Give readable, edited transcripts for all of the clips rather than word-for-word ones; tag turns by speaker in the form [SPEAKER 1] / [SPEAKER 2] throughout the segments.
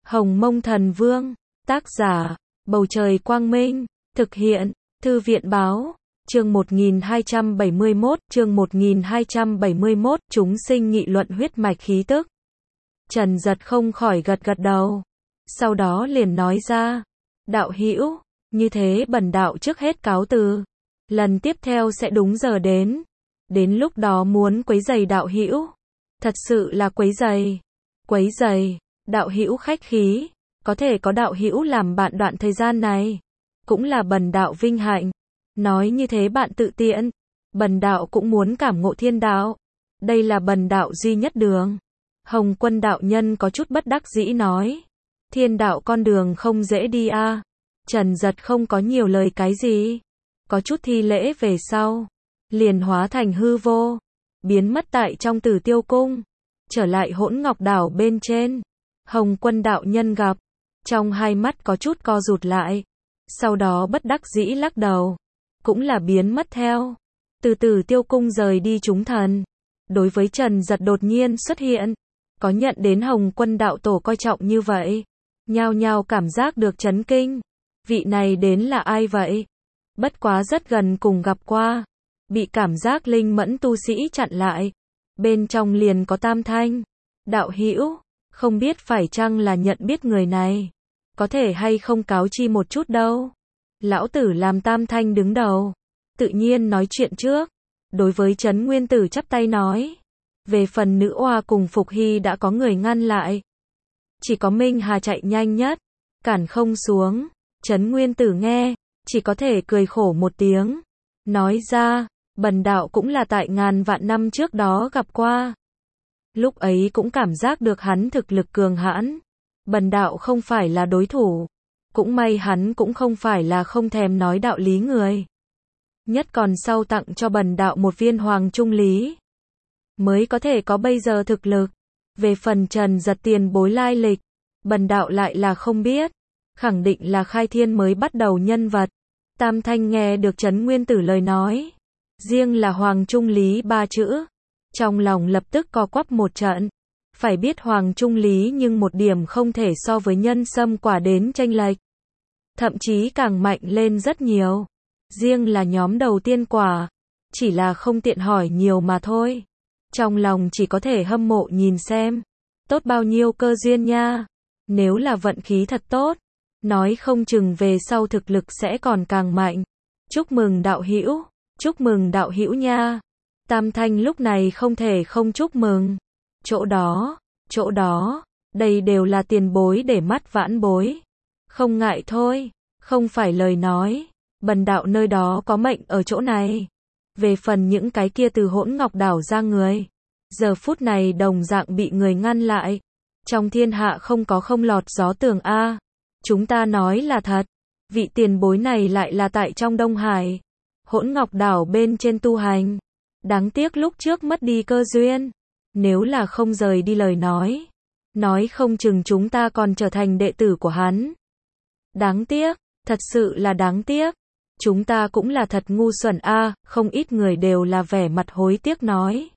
[SPEAKER 1] Hồng Mông Thần Vương, tác giả, Bầu Trời Quang Minh, thực hiện, Thư viện Báo, chương 1271, chúng sinh nghị luận huyết mạch khí tức. Trần Giật không khỏi gật gật đầu, sau đó liền nói ra, đạo hữu, như thế bần đạo trước hết cáo từ, lần tiếp theo sẽ đúng giờ đến lúc đó muốn quấy rầy đạo hữu, thật sự là quấy rầy, đạo hữu khách khí, có thể có đạo hữu làm bạn đoạn thời gian này, cũng là bần đạo vinh hạnh, nói như thế bạn tự tiện, bần đạo cũng muốn cảm ngộ thiên đạo, đây là bần đạo duy nhất đường. Hồng Quân đạo nhân có chút bất đắc dĩ nói, thiên đạo con đường không dễ đi a. Trần Giật không có nhiều lời cái gì, có chút thi lễ về sau, liền hóa thành hư vô, biến mất tại trong Tử Tiêu Cung, trở lại Hỗn Ngọc Đảo bên trên. Hồng Quân đạo nhân gặp, trong hai mắt có chút co rụt lại, sau đó bất đắc dĩ lắc đầu, cũng là biến mất theo, từ Tử Tiêu Cung rời đi chúng thần. Đối với Trần Giật đột nhiên xuất hiện, có nhận đến Hồng Quân đạo tổ coi trọng như vậy, nhao nhao cảm giác được chấn kinh, vị này đến là ai vậy? Bất quá rất gần cùng gặp qua, bị cảm giác linh mẫn tu sĩ chặn lại, bên trong liền có Tam Thanh, đạo hữu, không biết phải chăng là nhận biết người này, có thể hay không cáo chi một chút đâu. Lão tử làm Tam Thanh đứng đầu, tự nhiên nói chuyện trước, đối với Trấn Nguyên Tử chắp tay nói, về phần nữ oa cùng Phục Hy đã có người ngăn lại, chỉ có Minh Hà chạy nhanh nhất, cản không xuống. Trấn Nguyên Tử nghe, chỉ có thể cười khổ một tiếng, nói ra, bần đạo cũng là tại ngàn vạn năm trước đó gặp qua. Lúc ấy cũng cảm giác được hắn thực lực cường hãn, bần đạo không phải là đối thủ, cũng may hắn cũng không phải là không thèm nói đạo lý người. Nhất còn sau tặng cho bần đạo một viên hoàng trung lý, mới có thể có bây giờ thực lực. Về phần Trần Giật tiền bối lai lịch, bần đạo lại là không biết, khẳng định là khai thiên mới bắt đầu nhân vật. Tam Thanh nghe được Trấn Nguyên Tử lời nói, riêng là hoàng trung lý ba chữ, trong lòng lập tức co quắp một trận. Phải biết hoàng trung lý nhưng một điểm không thể so với nhân sâm quả đến chênh lệch, thậm chí càng mạnh lên rất nhiều. Riêng là nhóm đầu tiên quả, chỉ là không tiện hỏi nhiều mà thôi. Trong lòng chỉ có thể hâm mộ nhìn xem, tốt bao nhiêu cơ duyên nha. Nếu là vận khí thật tốt, nói không chừng về sau thực lực sẽ còn càng mạnh. Chúc mừng đạo hữu nha. Tam Thanh lúc này không thể không chúc mừng. Chỗ đó, đây đều là tiền bối để mắt vãn bối. Không ngại thôi, không phải lời nói, bần đạo nơi đó có mệnh ở chỗ này. Về phần những cái kia từ Hỗn Ngọc Đảo ra người, giờ phút này đồng dạng bị người ngăn lại. Trong thiên hạ không có không lọt gió tường a. Chúng ta nói là thật, vị tiền bối này lại là tại trong Đông Hải, Hỗn Ngọc Đảo bên trên tu hành. Đáng tiếc lúc trước mất đi cơ duyên, nếu là không rời đi lời nói không chừng chúng ta còn trở thành đệ tử của hắn. Đáng tiếc, thật sự là đáng tiếc. Chúng ta cũng là thật ngu xuẩn a, không ít người đều là vẻ mặt hối tiếc nói.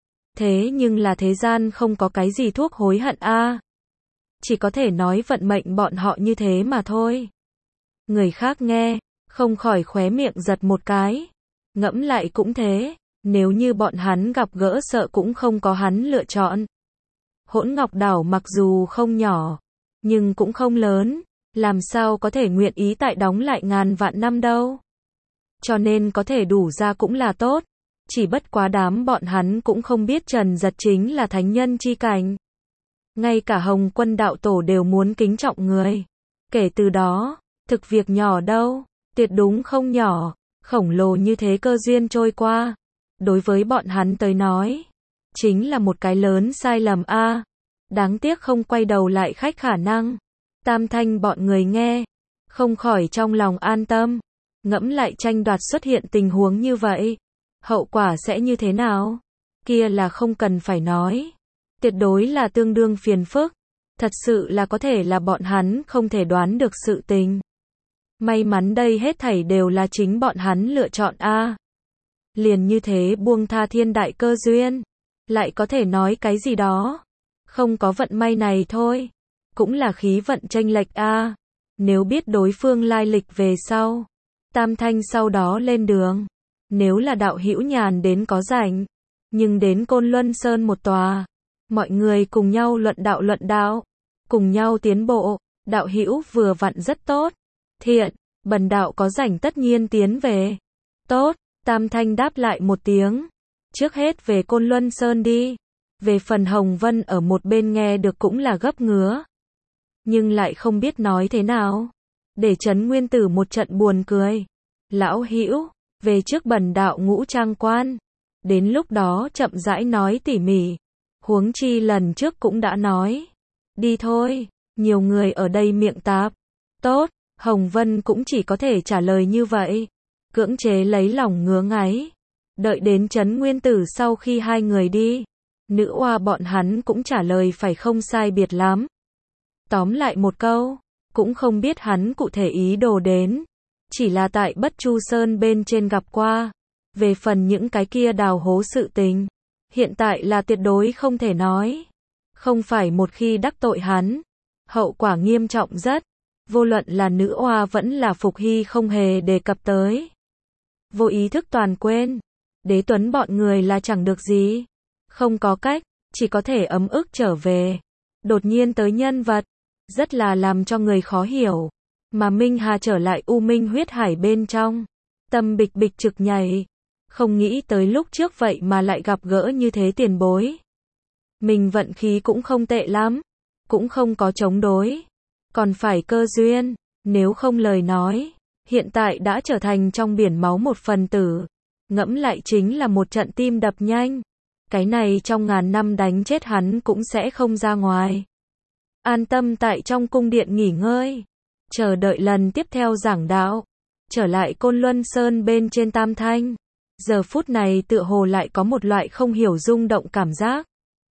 [SPEAKER 1] Thế nhưng là thế gian không có cái gì thuốc hối hận a. Chỉ có thể nói vận mệnh bọn họ như thế mà thôi. Người khác nghe, không khỏi khóe miệng giật một cái. Ngẫm lại cũng thế, nếu như bọn hắn gặp gỡ sợ cũng không có hắn lựa chọn. Hỗn Ngọc Đảo mặc dù không nhỏ, nhưng cũng không lớn, làm sao có thể nguyện ý tại đóng lại ngàn vạn năm đâu. Cho nên có thể đủ ra cũng là tốt, chỉ bất quá đám bọn hắn cũng không biết Trần Giật chính là thánh nhân chi cảnh. Ngay cả Hồng Quân đạo tổ đều muốn kính trọng người. Kể từ đó, thực việc nhỏ đâu, tuyệt đúng không nhỏ, khổng lồ như thế cơ duyên trôi qua. Đối với bọn hắn tới nói, chính là một cái lớn sai lầm a. Đáng tiếc không quay đầu lại khách khả năng. Tam Thanh bọn người nghe, không khỏi trong lòng an tâm. Ngẫm lại tranh đoạt xuất hiện tình huống như vậy, hậu quả sẽ như thế nào? Kia là không cần phải nói, tuyệt đối là tương đương phiền phức, thật sự là có thể là bọn hắn không thể đoán được sự tình. May mắn đây hết thảy đều là chính bọn hắn lựa chọn a. Liền như thế buông tha thiên đại cơ duyên, lại có thể nói cái gì đó, không có vận may này thôi. cũng là khí vận chênh lệch a. Nếu biết đối phương lai lịch về sau, Tam Thanh sau đó lên đường. Nếu là đạo hữu nhàn đến có rảnh, nhưng đến Côn Luân Sơn một tòa, mọi người cùng nhau luận đạo, cùng nhau tiến bộ, đạo hữu vừa vặn rất tốt. Thiện, bần đạo có rảnh tất nhiên tiến về. Tốt, Tam Thanh đáp lại một tiếng. Trước hết về Côn Luân Sơn đi. Về phần Hồng Vân ở một bên nghe được cũng là gấp ngứa, nhưng lại không biết nói thế nào, để Trấn Nguyên Tử một trận buồn cười. Lão hữu, về trước bần đạo ngũ trang quan, đến lúc đó chậm rãi nói tỉ mỉ. Huống chi lần trước cũng đã nói. Đi thôi, nhiều người ở đây miệng tạp. Tốt, Hồng Vân cũng chỉ có thể trả lời như vậy, cưỡng chế lấy lòng ngứa ngáy. Đợi đến Trấn Nguyên Tử sau khi hai người đi, nữ oa bọn hắn cũng trả lời phải không sai biệt lắm. Tóm lại một câu, cũng không biết hắn cụ thể ý đồ đến, chỉ là tại Bất Chu Sơn bên trên gặp qua. Về phần những cái kia đào hố sự tình, hiện tại là tuyệt đối không thể nói. Không phải một khi đắc tội hắn, hậu quả nghiêm trọng rất. Vô luận là nữ oa vẫn là Phục Hy không hề đề cập tới. Vô ý thức toàn quên. Đế Tuấn bọn người là chẳng được gì. Không có cách, chỉ có thể ấm ức trở về. Đột nhiên tới nhân vật, rất là làm cho người khó hiểu. Mà Minh Hà trở lại U Minh huyết hải bên trong, tâm bịch bịch trực nhảy. Không nghĩ tới lúc trước vậy mà lại gặp gỡ như thế tiền bối. Mình vận khí cũng không tệ lắm, cũng không có chống đối, còn phải cơ duyên, nếu không lời nói, hiện tại đã trở thành trong biển máu một phần tử. Ngẫm lại chính là một trận tim đập nhanh. Cái này trong ngàn năm đánh chết hắn cũng sẽ không ra ngoài. An tâm tại trong cung điện nghỉ ngơi, chờ đợi lần tiếp theo giảng đạo. Trở lại Côn Luân Sơn bên trên Tam Thanh, giờ phút này tựa hồ lại có một loại không hiểu rung động cảm giác.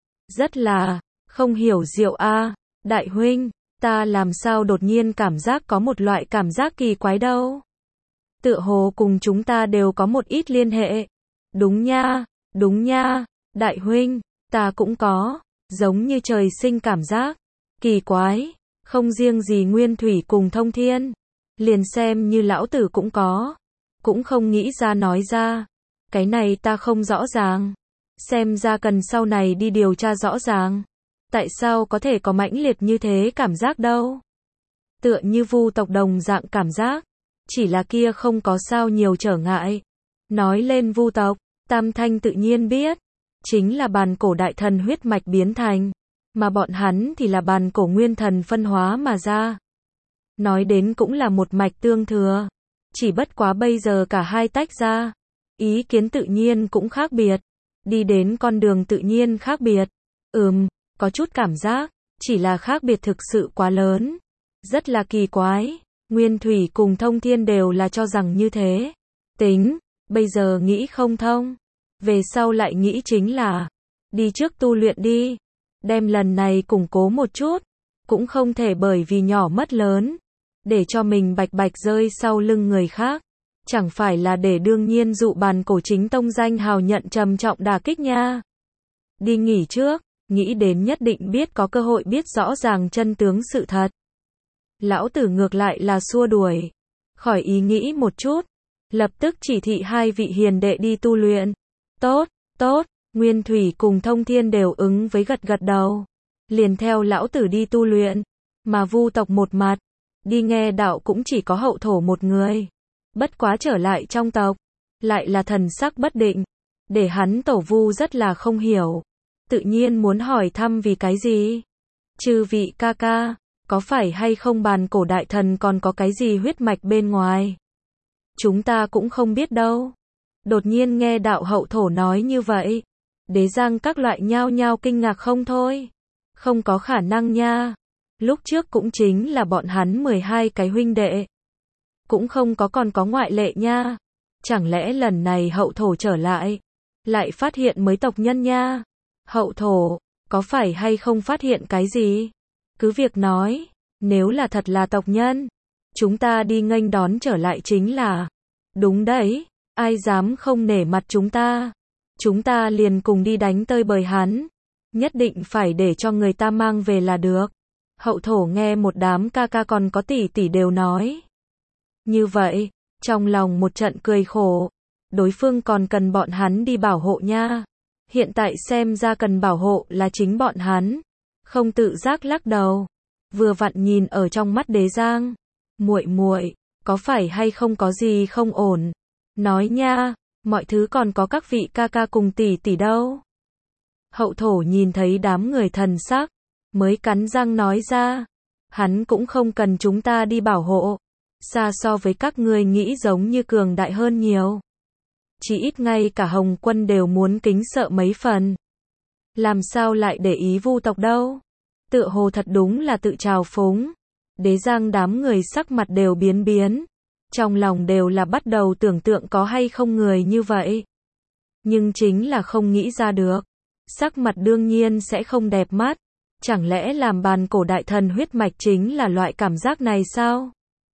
[SPEAKER 1] Rất là không hiểu diệu a. Đại huynh, ta làm sao đột nhiên cảm giác có một loại cảm giác kỳ quái đâu. Tựa hồ cùng chúng ta đều có một ít liên hệ. Đúng nha, đại huynh, ta cũng có, giống như trời sinh cảm giác. Kỳ quái, không riêng gì Nguyên Thủy cùng Thông Thiên, liền xem như lão tử cũng có. Cũng không nghĩ ra nói ra. Cái này ta không rõ ràng. Xem ra cần sau này đi điều tra rõ ràng. Tại sao có thể có mãnh liệt như thế cảm giác đâu? Tựa như vu tộc đồng dạng cảm giác. Chỉ là kia không có sao nhiều trở ngại. Nói lên vu tộc, Tam Thanh tự nhiên biết. Chính là bàn cổ đại thần huyết mạch biến thành. Mà bọn hắn thì là bàn cổ nguyên thần phân hóa mà ra. Nói đến cũng là một mạch tương thừa. Chỉ bất quá bây giờ cả hai tách ra. Ý kiến tự nhiên cũng khác biệt. Đi đến con đường tự nhiên khác biệt. Có chút cảm giác. Chỉ là khác biệt thực sự quá lớn. Rất là kỳ quái. Nguyên Thủy cùng Thông Thiên đều là cho rằng như thế. Tính, bây giờ nghĩ không thông. Về sau lại nghĩ chính là đi trước tu luyện đi. Đem lần này củng cố một chút. Cũng không thể bởi vì nhỏ mất lớn. Để cho mình bạch bạch rơi sau lưng người khác. Chẳng phải là để đương nhiên dụ bàn cổ chính tông danh hào nhận trầm trọng đả kích nha. Đi nghỉ trước, nghĩ đến nhất định biết có cơ hội biết rõ ràng chân tướng sự thật. Lão tử ngược lại là xua đuổi. Khỏi ý nghĩ một chút. Lập tức chỉ thị hai vị hiền đệ đi tu luyện. Tốt, Nguyên Thủy cùng Thông Thiên đều ứng với gật gật đầu. Liền theo lão tử đi tu luyện. Mà vu tộc một mặt, đi nghe đạo cũng chỉ có Hậu Thổ một người. Bất quá trở lại trong tộc, lại là thần sắc bất định. Để hắn tổ vu rất là không hiểu. Tự nhiên muốn hỏi thăm vì cái gì. Chư vị ca ca, có phải hay không bàn cổ đại thần còn có cái gì huyết mạch bên ngoài? Chúng ta cũng không biết đâu. Đột nhiên nghe đạo Hậu Thổ nói như vậy. Đế Giang các loại nhao nhao kinh ngạc không thôi. Không có khả năng nha. Lúc trước cũng chính là bọn hắn 12 cái huynh đệ. Cũng không có còn có ngoại lệ nha. Chẳng lẽ lần này Hậu Thổ trở lại, lại phát hiện mới tộc nhân nha. Hậu Thổ, có phải hay không phát hiện cái gì? Cứ việc nói, nếu là thật là tộc nhân, chúng ta đi nghênh đón trở lại chính là. Đúng đấy, ai dám không nể mặt chúng ta. Chúng ta liền cùng đi đánh tơi bời hắn. Nhất định phải để cho người ta mang về là được. Hậu thổ nghe một đám ca ca còn có tỷ tỷ đều nói như vậy, trong lòng một trận cười khổ. Đối phương còn cần bọn hắn đi bảo hộ nha. Hiện tại xem ra cần bảo hộ là chính bọn hắn. Không tự giác lắc đầu. Vừa vặn nhìn ở trong mắt Đế Giang. Muội muội, có phải hay không có gì không ổn? Nói nha, mọi thứ còn có các vị ca ca cùng tỷ tỷ đâu. Hậu thổ nhìn thấy đám người thần sắc, mới cắn răng nói ra. Hắn cũng không cần chúng ta đi bảo hộ. Xa so với các ngươi nghĩ giống như cường đại hơn nhiều. Chỉ ít ngay cả Hồng Quân đều muốn kính sợ mấy phần. Làm sao lại để ý Vu tộc đâu? Tựa hồ thật đúng là tự trào phúng. Đế Giang đám người sắc mặt đều biến biến. Trong lòng đều là bắt đầu tưởng tượng có hay không người như vậy. Nhưng chính là không nghĩ ra được. Sắc mặt đương nhiên sẽ không đẹp mắt. Chẳng lẽ làm bàn cổ đại thần huyết mạch chính là loại cảm giác này sao?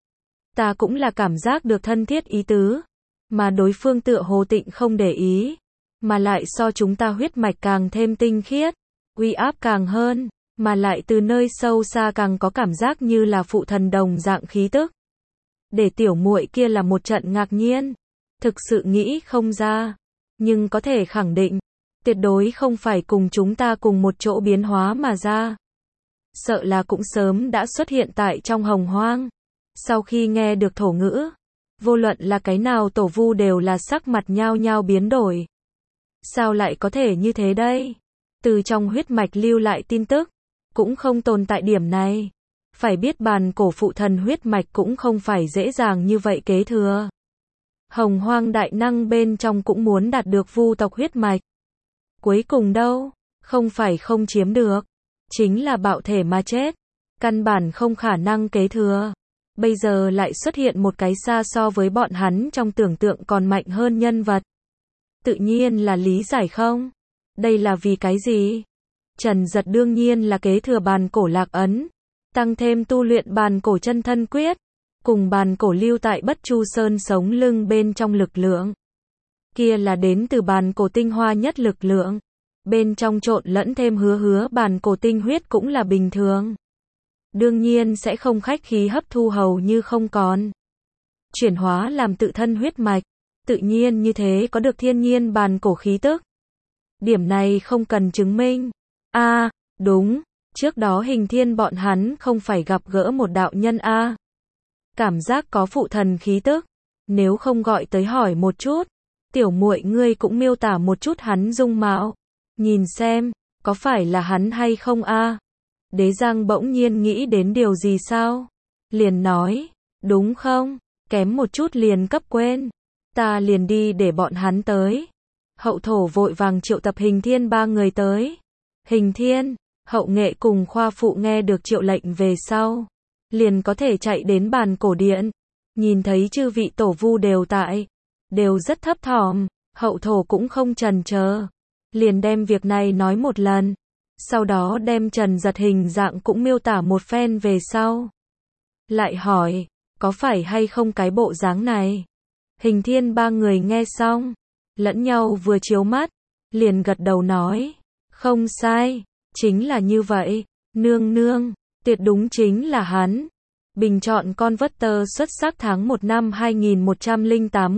[SPEAKER 1] Ta cũng là cảm giác được thân thiết ý tứ. Mà đối phương tựa hồ tịnh không để ý. Mà lại so chúng ta huyết mạch càng thêm tinh khiết. Uy áp càng hơn. Mà lại từ nơi sâu xa càng có cảm giác như là phụ thần đồng dạng khí tức. Để tiểu muội kia là một trận ngạc nhiên. Thực sự nghĩ không ra. Nhưng có thể khẳng định. Tuyệt đối không phải cùng chúng ta cùng một chỗ biến hóa mà ra. Sợ là cũng sớm đã xuất hiện tại trong hồng hoang. Sau khi nghe được thổ ngữ, vô luận là cái nào tổ vu đều là sắc mặt nhao nhao biến đổi. Sao lại có thể như thế đây? Từ trong huyết mạch lưu lại tin tức, cũng không tồn tại điểm này. Phải biết bàn cổ phụ thần huyết mạch cũng không phải dễ dàng như vậy kế thừa. Hồng hoang đại năng bên trong cũng muốn đạt được vu tộc huyết mạch. Cuối cùng đâu, không phải không chiếm được, chính là bạo thể mà chết. Căn bản không khả năng kế thừa. Bây giờ lại xuất hiện một cái xa so với bọn hắn trong tưởng tượng còn mạnh hơn nhân vật. Tự nhiên là lý giải không? Đây là vì cái gì? Trần Giật đương nhiên là kế thừa bàn cổ lạc ấn, tăng thêm tu luyện bàn cổ chân thân quyết, cùng bàn cổ lưu tại Bất Chu Sơn sống lưng bên trong lực lượng. Kia là đến từ bàn cổ tinh hoa nhất lực lượng. Bên trong trộn lẫn thêm hứa bàn cổ tinh huyết cũng là bình thường. Đương nhiên sẽ không khách khí hấp thu hầu như không còn. Chuyển hóa làm tự thân huyết mạch. Tự nhiên như thế có được thiên nhiên bàn cổ khí tức. Điểm này không cần chứng minh. Đúng, trước đó Hình Thiên bọn hắn không phải gặp gỡ một đạo nhân cảm giác có phụ thần khí tức. Nếu không gọi tới hỏi một chút, tiểu muội ngươi cũng miêu tả một chút hắn dung mạo. Nhìn xem, có phải là hắn hay không Đế Giang bỗng nhiên nghĩ đến điều gì sao? Liền nói, đúng không? Kém một chút liền cấp quên. Ta liền đi để bọn hắn tới. Hậu thổ vội vàng triệu tập Hình Thiên ba người tới. Hình Thiên, Hậu Nghệ cùng Khoa Phụ nghe được triệu lệnh về sau. Liền có thể chạy đến bàn cổ điện. Nhìn thấy chư vị tổ vu đều tại. Đều rất thấp thỏm. Hậu thổ cũng không chần chờ. Liền đem việc này nói một lần. Sau đó đem Trần Giật hình dạng cũng miêu tả một phen về sau. Lại hỏi, có phải hay không cái bộ dáng này? Hình Thiên ba người nghe xong, lẫn nhau vừa chiếu mắt, liền gật đầu nói, không sai, chính là như vậy, nương nương, tuyệt đúng chính là hắn. Bình chọn con vớt tơ xuất sắc tháng 1 năm 2108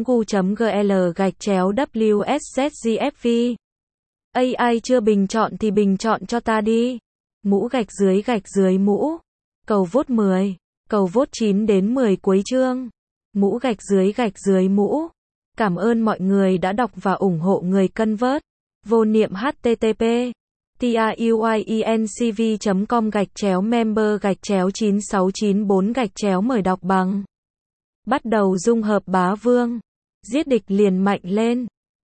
[SPEAKER 1] gu.gl/WSZGFV. AI chưa bình chọn thì bình chọn cho ta đi. Mũ gạch dưới mũ. Cầu vote 10. Cầu vote 9 đến 10 cuối chương. Mũ gạch dưới mũ. Cảm ơn mọi người đã đọc và ủng hộ người cân vớt. Vô niệm http tiuyecom/member/9694 mời đọc bằng. Bắt đầu dung hợp bá vương. Giết địch liền mạnh lên.